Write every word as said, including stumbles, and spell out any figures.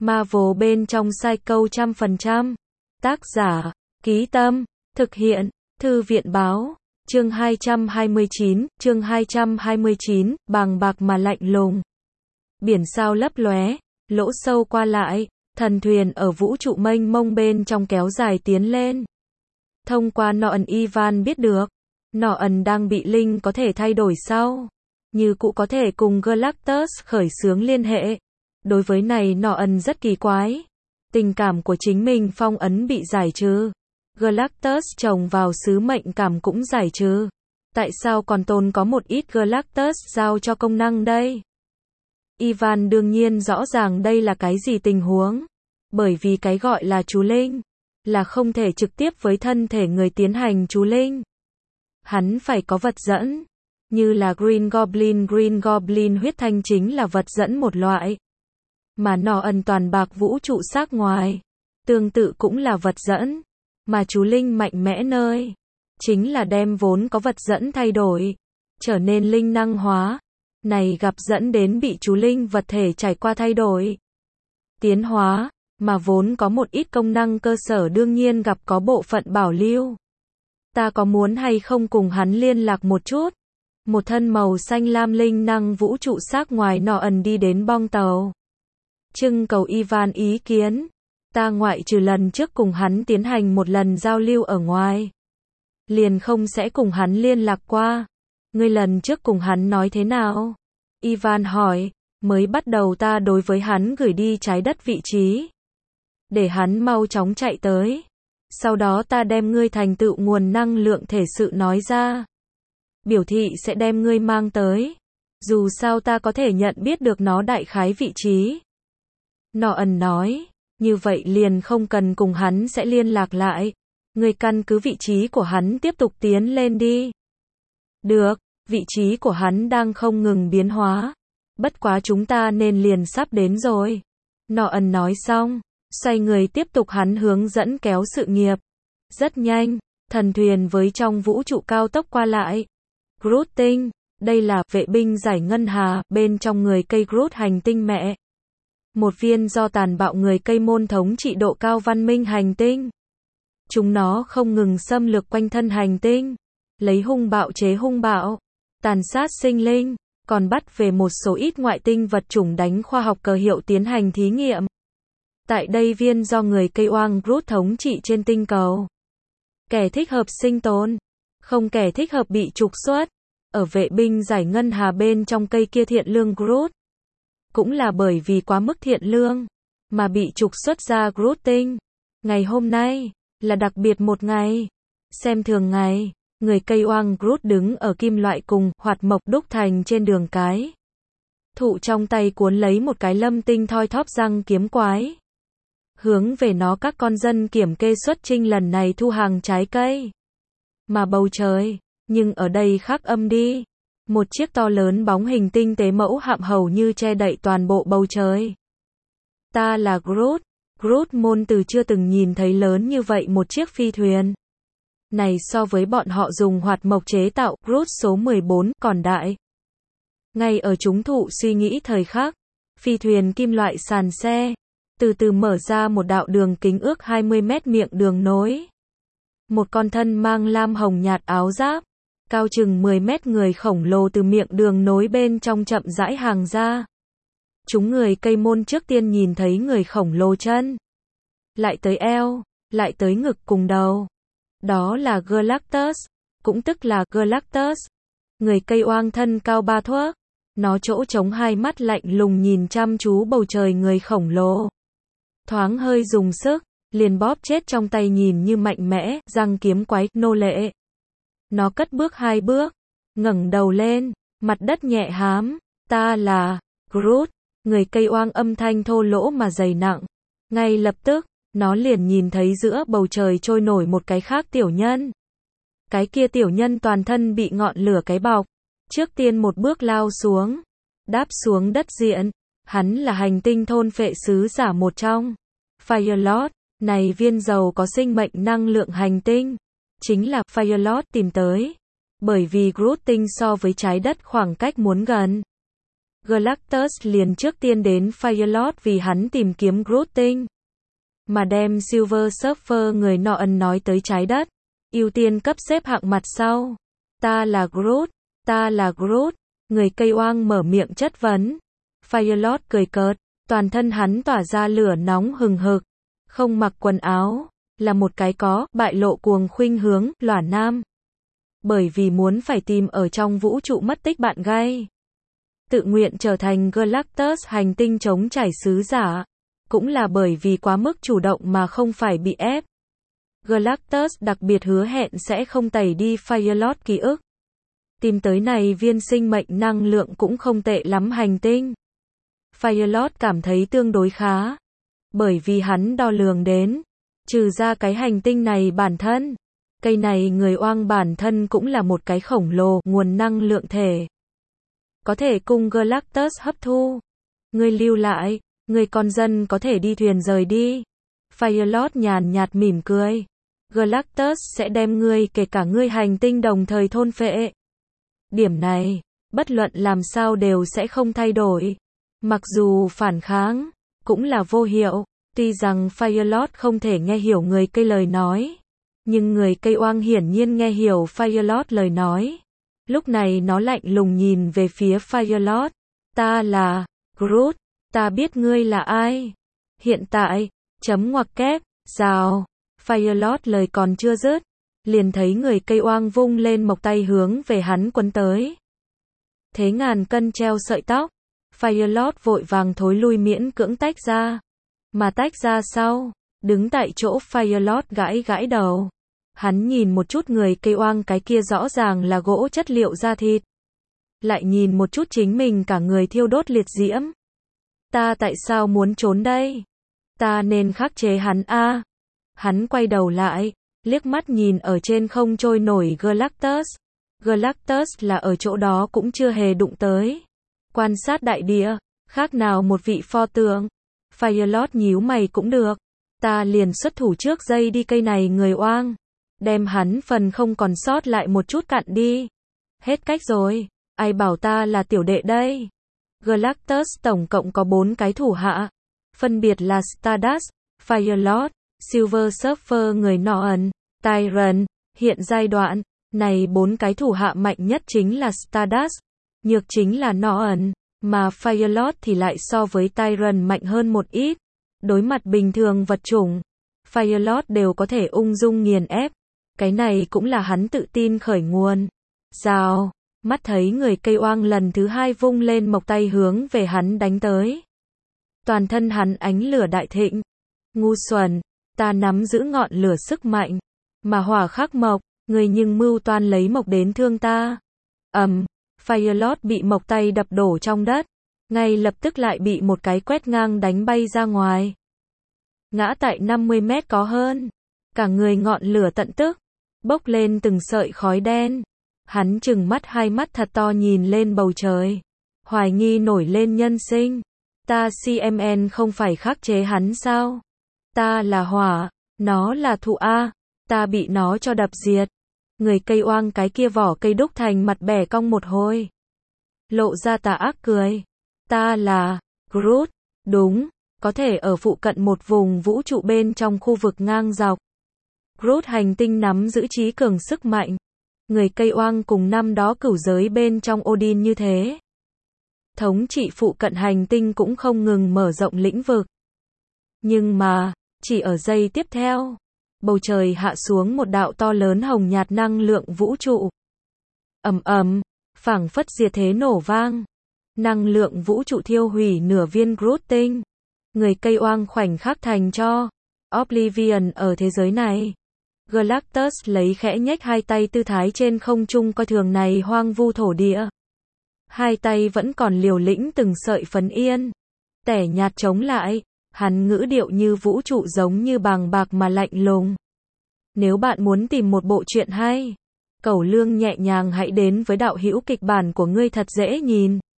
Marvel bên trong Psycho trăm phần trăm. Tác giả, Ký Tâm, thực hiện, Thư viện Báo. Chương hai trăm hai mươi chín, chương hai trăm hai mươi chín, bàng bạc mà lạnh lùng. Biển sao lấp lóe, lỗ sâu qua lại, thần thuyền ở vũ trụ mênh mông bên trong kéo dài tiến lên. Thông qua Norton, Ivan biết được, Norton đang bị Linh có thể thay đổi sau. Như cụ có thể cùng Galactus khởi xướng liên hệ. Đối với này Norton rất kỳ quái. Tình cảm của chính mình phong ấn bị giải trừ. Galactus trồng vào sứ mệnh cảm cũng giải trừ. Tại sao còn tồn có một ít Galactus giao cho công năng đây? Ivan đương nhiên rõ ràng đây là cái gì tình huống. Bởi vì cái gọi là chú linh là không thể trực tiếp với thân thể người tiến hành chú linh. Hắn phải có vật dẫn. Như là Green Goblin, Green Goblin huyết thanh chính là vật dẫn một loại. Mà Norton toàn bạc vũ trụ xác ngoài, tương tự cũng là vật dẫn. Mà chú linh mạnh mẽ nơi, chính là đem vốn có vật dẫn thay đổi, trở nên linh năng hóa. Này gặp dẫn đến bị chú linh vật thể trải qua thay đổi, tiến hóa, mà vốn có một ít công năng cơ sở đương nhiên gặp có bộ phận bảo lưu. Ta có muốn hay không cùng hắn liên lạc một chút? Một thân màu xanh lam linh năng vũ trụ xác ngoài Norton đi đến bong tàu. Trưng cầu Ivan ý kiến. Ta ngoại trừ lần trước cùng hắn tiến hành một lần giao lưu ở ngoài, liền không sẽ cùng hắn liên lạc qua. Ngươi lần trước cùng hắn nói thế nào? Ivan hỏi. Mới bắt đầu ta đối với hắn gửi đi trái đất vị trí, để hắn mau chóng chạy tới. Sau đó ta đem ngươi thành tựu nguồn năng lượng thể sự nói ra. Biểu thị sẽ đem ngươi mang tới. Dù sao ta có thể nhận biết được nó đại khái vị trí. Norton nói. Như vậy liền không cần cùng hắn sẽ liên lạc lại. Ngươi căn cứ vị trí của hắn tiếp tục tiến lên đi. Được, vị trí của hắn đang không ngừng biến hóa. Bất quá chúng ta nên liền sắp đến rồi. Norton nói xong, xoay người tiếp tục hắn hướng dẫn kéo sự nghiệp. Rất nhanh, thần thuyền với trong vũ trụ cao tốc qua lại. Groot tinh, đây là vệ binh giải ngân hà, bên trong người cây Groot hành tinh mẹ. Một viên do tàn bạo người cây môn thống trị độ cao văn minh hành tinh. Chúng nó không ngừng xâm lược quanh thân hành tinh, lấy hung bạo chế hung bạo, tàn sát sinh linh, còn bắt về một số ít ngoại tinh vật chủng đánh khoa học cờ hiệu tiến hành thí nghiệm. Tại đây viên do người cây oang Groot thống trị trên tinh cầu. Kẻ thích hợp sinh tồn, không kẻ thích hợp bị trục xuất. Ở vệ binh giải ngân hà bên trong cây kia thiện lương Groot. Cũng là bởi vì quá mức thiện lương, mà bị trục xuất ra Groot tinh. Ngày hôm nay, là đặc biệt một ngày. Xem thường ngày, người cây oang Groot đứng ở kim loại cùng, hoạt mộc đúc thành trên đường cái. Thụ trong tay cuốn lấy một cái lâm tinh thoi thóp răng kiếm quái. Hướng về nó các con dân kiểm kê xuất trinh lần này thu hàng trái cây. Mà bầu trời, nhưng ở đây khác âm đi. Một chiếc to lớn bóng hình tinh tế mẫu hạm hầu như che đậy toàn bộ bầu trời. Ta là Groot. Groot môn từ chưa từng nhìn thấy lớn như vậy một chiếc phi thuyền. Này so với bọn họ dùng hoạt mộc chế tạo, Groot số mười bốn còn đại. Ngay ở chúng thụ suy nghĩ thời khắc, phi thuyền kim loại sàn xe, từ từ mở ra một đạo đường kính ước hai mươi mét miệng đường nối. Một con thân mang lam hồng nhạt áo giáp, cao chừng mười mét người khổng lồ từ miệng đường nối bên trong chậm rãi hàng ra. Chúng người cây môn trước tiên nhìn thấy người khổng lồ chân, lại tới eo, lại tới ngực cùng đầu. Đó là Galactus, cũng tức là Galactus. Người cây oang thân cao ba thước, nó chỗ trống hai mắt lạnh lùng nhìn chăm chú bầu trời người khổng lồ. Thoáng hơi dùng sức, liền bóp chết trong tay nhìn như mạnh mẽ, răng kiếm quái, nô lệ. Nó cất bước hai bước, ngẩng đầu lên, mặt đất nhẹ hám. Ta là Groot. Người cây oang âm thanh thô lỗ mà dày nặng. Ngay lập tức, nó liền nhìn thấy giữa bầu trời trôi nổi một cái khác tiểu nhân. Cái kia tiểu nhân toàn thân bị ngọn lửa cái bọc. Trước tiên một bước lao xuống, đáp xuống đất diện. Hắn là hành tinh thôn phệ sứ giả một trong. Firelord, này viên dầu có sinh mệnh năng lượng hành tinh, chính là Firelord tìm tới. Bởi vì Groot tinh so với trái đất khoảng cách muốn gần. Galactus liền trước tiên đến Firelord vì hắn tìm kiếm Groot tinh. Mà đem Silver Surfer người nọ ân nói tới trái đất. Ưu tiên cấp xếp hạng mặt sau. Ta là Groot, ta là Groot. Người cây oang mở miệng chất vấn. Firelord cười cợt, toàn thân hắn tỏa ra lửa nóng hừng hực. Không mặc quần áo, là một cái có bại lộ cuồng khuynh hướng, lỏa nam. Bởi vì muốn phải tìm ở trong vũ trụ mất tích bạn gay. Tự nguyện trở thành Galactus hành tinh chống trải sứ giả. Cũng là bởi vì quá mức chủ động mà không phải bị ép. Galactus đặc biệt hứa hẹn sẽ không tẩy đi Firelord ký ức. Tìm tới này viên sinh mệnh năng lượng cũng không tệ lắm hành tinh. Firelord cảm thấy tương đối khá. Bởi vì hắn đo lường đến. Trừ ra cái hành tinh này bản thân. Cây này người oang bản thân cũng là một cái khổng lồ nguồn năng lượng thể. Có thể cùng Galactus hấp thu. Người lưu lại. Người con dân có thể đi thuyền rời đi. Firelord nhàn nhạt mỉm cười. Galactus sẽ đem ngươi kể cả ngươi hành tinh đồng thời thôn phệ. Điểm này, bất luận làm sao đều sẽ không thay đổi. Mặc dù phản kháng, cũng là vô hiệu. Tuy rằng Firelord không thể nghe hiểu người cây lời nói. Nhưng người cây oang hiển nhiên nghe hiểu Firelord lời nói. Lúc này nó lạnh lùng nhìn về phía Firelord. Ta là Groot. Ta biết ngươi là ai. Hiện tại, chấm ngoặc kép, rào. Firelord lời còn chưa dứt. Liền thấy người cây oang vung lên mộc tay hướng về hắn quấn tới. Thế ngàn cân treo sợi tóc. Firelord vội vàng thối lui miễn cưỡng tách ra. Mà tách ra sau, đứng tại chỗ Firelord gãi gãi đầu. Hắn nhìn một chút người cây oang cái kia rõ ràng là gỗ chất liệu da thịt. Lại nhìn một chút chính mình cả người thiêu đốt liệt diễm. Ta tại sao muốn trốn đây? Ta nên khắc chế hắn a. À? Hắn quay đầu lại, liếc mắt nhìn ở trên không trôi nổi Galactus. Galactus là ở chỗ đó cũng chưa hề đụng tới. Quan sát đại địa, khác nào một vị pho tượng. Firelord nhíu mày cũng được. Ta liền xuất thủ trước dây đi cây này người oang. Đem hắn phần không còn sót lại một chút cặn đi. Hết cách rồi, ai bảo ta là tiểu đệ đây? Galactus tổng cộng có bốn cái thủ hạ. Phân biệt là Stardust, Firelord, Silver Surfer người nọ ẩn, Tyrant. Hiện giai đoạn này bốn cái thủ hạ mạnh nhất chính là Stardust, nhược chính là nọ ẩn, mà Firelord thì lại so với Tyrant mạnh hơn một ít. Đối mặt bình thường vật chủng, Firelord đều có thể ung dung nghiền ép. Cái này cũng là hắn tự tin khởi nguồn. Rào, mắt thấy người cây oang lần thứ hai vung lên mộc tay hướng về hắn đánh tới. Toàn thân hắn ánh lửa đại thịnh. Ngu xuẩn, ta nắm giữ ngọn lửa sức mạnh, mà hỏa khắc mộc, người nhưng mưu toan lấy mộc đến thương ta. Ầm, um, Firelord bị mộc tay đập đổ trong đất, ngay lập tức lại bị một cái quét ngang đánh bay ra ngoài. Ngã tại năm mươi mét có hơn, cả người ngọn lửa tận tức, bốc lên từng sợi khói đen. Hắn trừng mắt hai mắt thật to nhìn lên bầu trời, hoài nghi nổi lên nhân sinh. Ta xê em en không phải khắc chế hắn sao? Ta là hỏa, nó là thụ a, ta bị nó cho đập diệt. Người cây oang cái kia vỏ cây đúc thành mặt bẻ cong một hồi, lộ ra tà ác cười. Ta là Groot, đúng, có thể ở phụ cận một vùng vũ trụ bên trong khu vực ngang dọc. Groot hành tinh nắm giữ trí cường sức mạnh. Người cây oang cùng năm đó cửu giới bên trong Odin như thế. Thống trị phụ cận hành tinh cũng không ngừng mở rộng lĩnh vực. Nhưng mà, chỉ ở giây tiếp theo, bầu trời hạ xuống một đạo to lớn hồng nhạt năng lượng vũ trụ. Ầm ầm, phảng phất diệt thế nổ vang. Năng lượng vũ trụ thiêu hủy nửa viên Groot tinh. Người cây oang khoảnh khắc thành cho Oblivion ở thế giới này. Galactus lấy khẽ nhếch hai tay tư thái trên không trung coi thường này hoang vu thổ địa. Hai tay vẫn còn liều lĩnh từng sợi phấn yên. Tẻ nhạt chống lại, hắn ngữ điệu như vũ trụ giống như bàng bạc mà lạnh lùng. Nếu bạn muốn tìm một bộ truyện hay, cẩu lương nhẹ nhàng hãy đến với đạo hữu kịch bản của ngươi thật dễ nhìn.